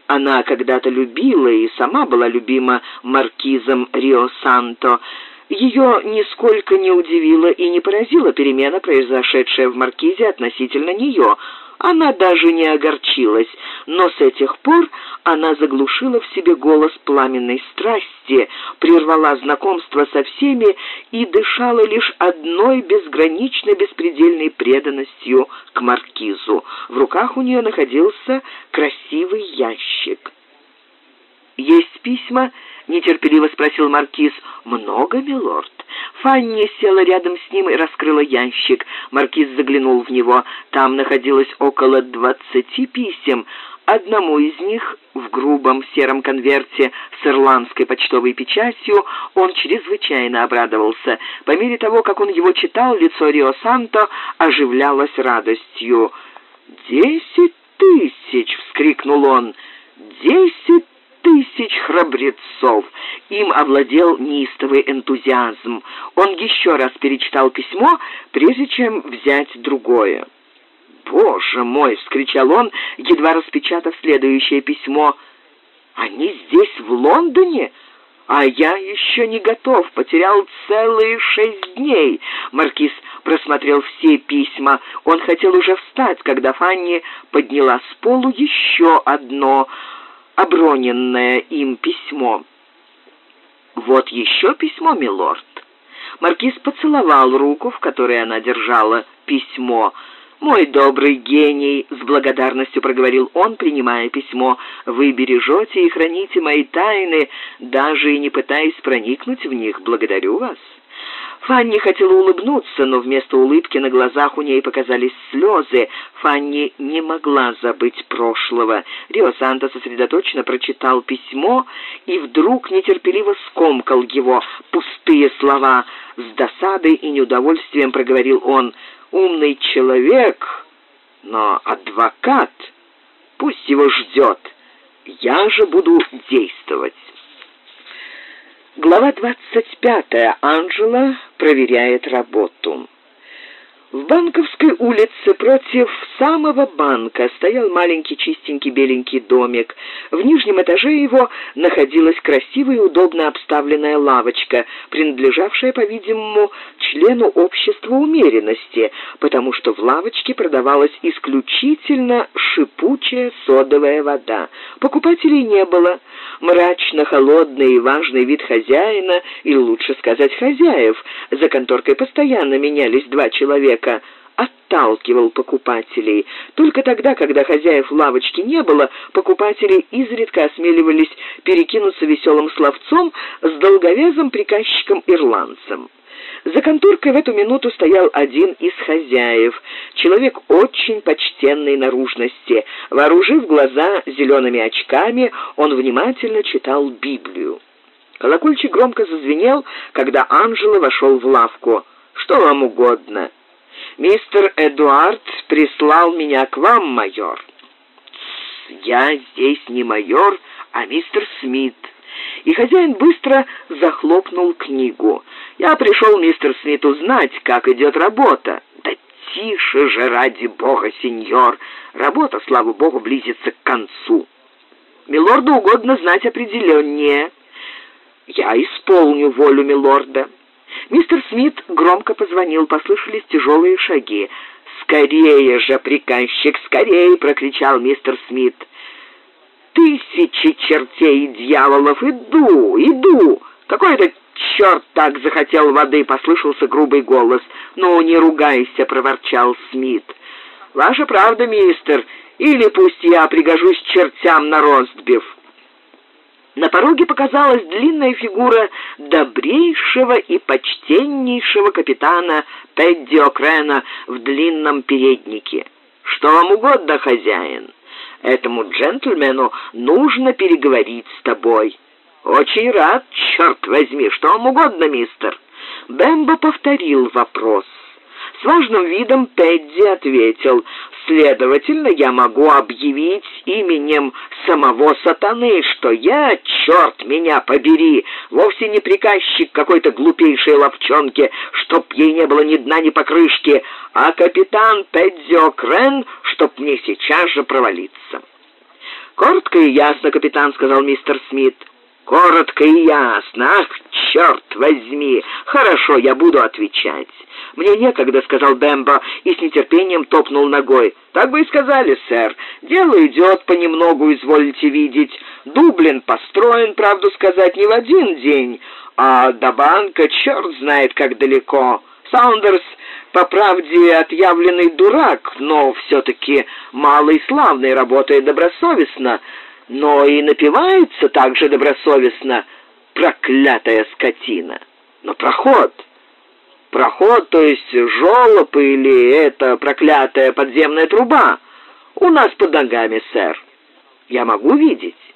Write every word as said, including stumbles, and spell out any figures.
Она когда-то любила и сама была любима маркизом Рио-Санто. Ее нисколько не удивила и не поразила перемена, произошедшая в маркизе относительно нее. Она даже не огорчилась, но с этих пор она заглушила в себе голос пламенной страсти, прервала знакомство со всеми и дышала лишь одной безграничной беспредельной преданностью к маркизу. В руках у нее находился красивый ящик. «Есть письма?» — нетерпеливо спросил маркиз. «Много, милорд?» Фанни села рядом с ним и раскрыла ящик. Маркиз заглянул в него. Там находилось около двадцати писем. Одному из них, в грубом сером конверте с ирландской почтовой печатью, он чрезвычайно обрадовался. По мере того, как он его читал, лицо Рио-Санто оживлялось радостью. «Десять тысяч!» — вскрикнул он. «Десять тысяч храбрецов!» Им овладел неистовый энтузиазм. Он еще раз перечитал письмо, прежде чем взять другое. «Боже мой!» — вскричал он, едва распечатав следующее письмо. «Они здесь, в Лондоне? А я еще не готов, потерял целые шесть дней». Маркиз просмотрел все письма. Он хотел уже встать, когда Фанни подняла с полу еще одно оброненное им письмо. «Вот еще письмо, милорд». Маркиз поцеловал руку, в которой она держала письмо. «Мой добрый гений», — с благодарностью проговорил он, принимая письмо, — «вы бережете и храните мои тайны, даже и не пытаясь проникнуть в них. Благодарю вас». Фанни хотела улыбнуться, но вместо улыбки на глазах у ней показались слезы. Фанни не могла забыть прошлого. Рио-Санто сосредоточенно прочитал письмо и вдруг нетерпеливо скомкал его. Пустые слова. С досадой и неудовольствием проговорил он. «Умный человек, но адвокат. Пусть его ждет. Я же буду действовать». Глава двадцать пятая. Анжела проверяет работу. В Банковской улице против самого банка стоял маленький чистенький беленький домик. В нижнем этаже его находилась красивая и удобно обставленная лавочка, принадлежавшая, по-видимому, члену общества умеренности, потому что в лавочке продавалась исключительно шипучая содовая вода. Покупателей не было. Мрачно-холодный и важный вид хозяина, или лучше сказать хозяев, за конторкой постоянно менялись два человека, отталкивал покупателей. Только тогда, когда хозяев лавочки не было, покупатели изредка осмеливались перекинуться веселым словцом с долговязым приказчиком-ирландцем. За конторкой в эту минуту стоял один из хозяев, человек очень почтенной наружности. Вооружив глаза зелеными очками, он внимательно читал Библию. Колокольчик громко зазвенел, когда Анжела вошел в лавку. «Что вам угодно?» «Мистер Эдуард прислал меня к вам, майор». «Я здесь не майор, а мистер Смит». И хозяин быстро захлопнул книгу. «Я пришел, мистер Смит, узнать, как идет работа». «Да тише же, ради бога, сеньор! Работа, слава богу, близится к концу. Милорду угодно знать определеннее». «Я исполню волю милорда». Мистер Смит громко позвонил, послышались тяжелые шаги. «Скорее же, приказчик, скорее!» — прокричал мистер Смит. «Тысячи чертей и дьяволов! Иду, иду! Какой-то черт так захотел воды!» — послышался грубый голос. «Ну, не ругайся!» — проворчал Смит. «Ваша правда, мистер, или пусть я пригожусь чертям на ростбиф». На пороге показалась длинная фигура добрейшего и почтеннейшего капитана Пэдди О'Крена в длинном переднике. «Что вам угодно, хозяин? Этому джентльмену нужно переговорить с тобой». «Очень рад, черт возьми, что вам угодно, мистер?» Бэмбо повторил вопрос. С важным видом Пэдди ответил: «Следовательно, я могу объявить именем самого сатаны, что я, черт меня побери, вовсе не приказчик какой-то глупейшей ловчонки, чтоб ей не было ни дна, ни покрышки, а капитан Пэдди О'Крен, чтоб мне сейчас же провалиться». «Коротко и ясно, капитан», — сказал мистер Смит. «Коротко и ясно. Ах, черт возьми! Хорошо, я буду отвечать». «Мне некогда», — сказал Бэмбо и с нетерпением топнул ногой. «Так вы и сказали, сэр. Дело идет понемногу, изволите видеть. Дублин построен, правду сказать, не в один день, а до банка черт знает как далеко. Саундерс, по правде, отъявленный дурак, но все-таки малый славный, работает добросовестно, но и напивается также добросовестно, проклятая скотина. Но проход, проход, то есть жолоб или эта проклятая подземная труба, у нас под ногами, сэр. Я могу видеть».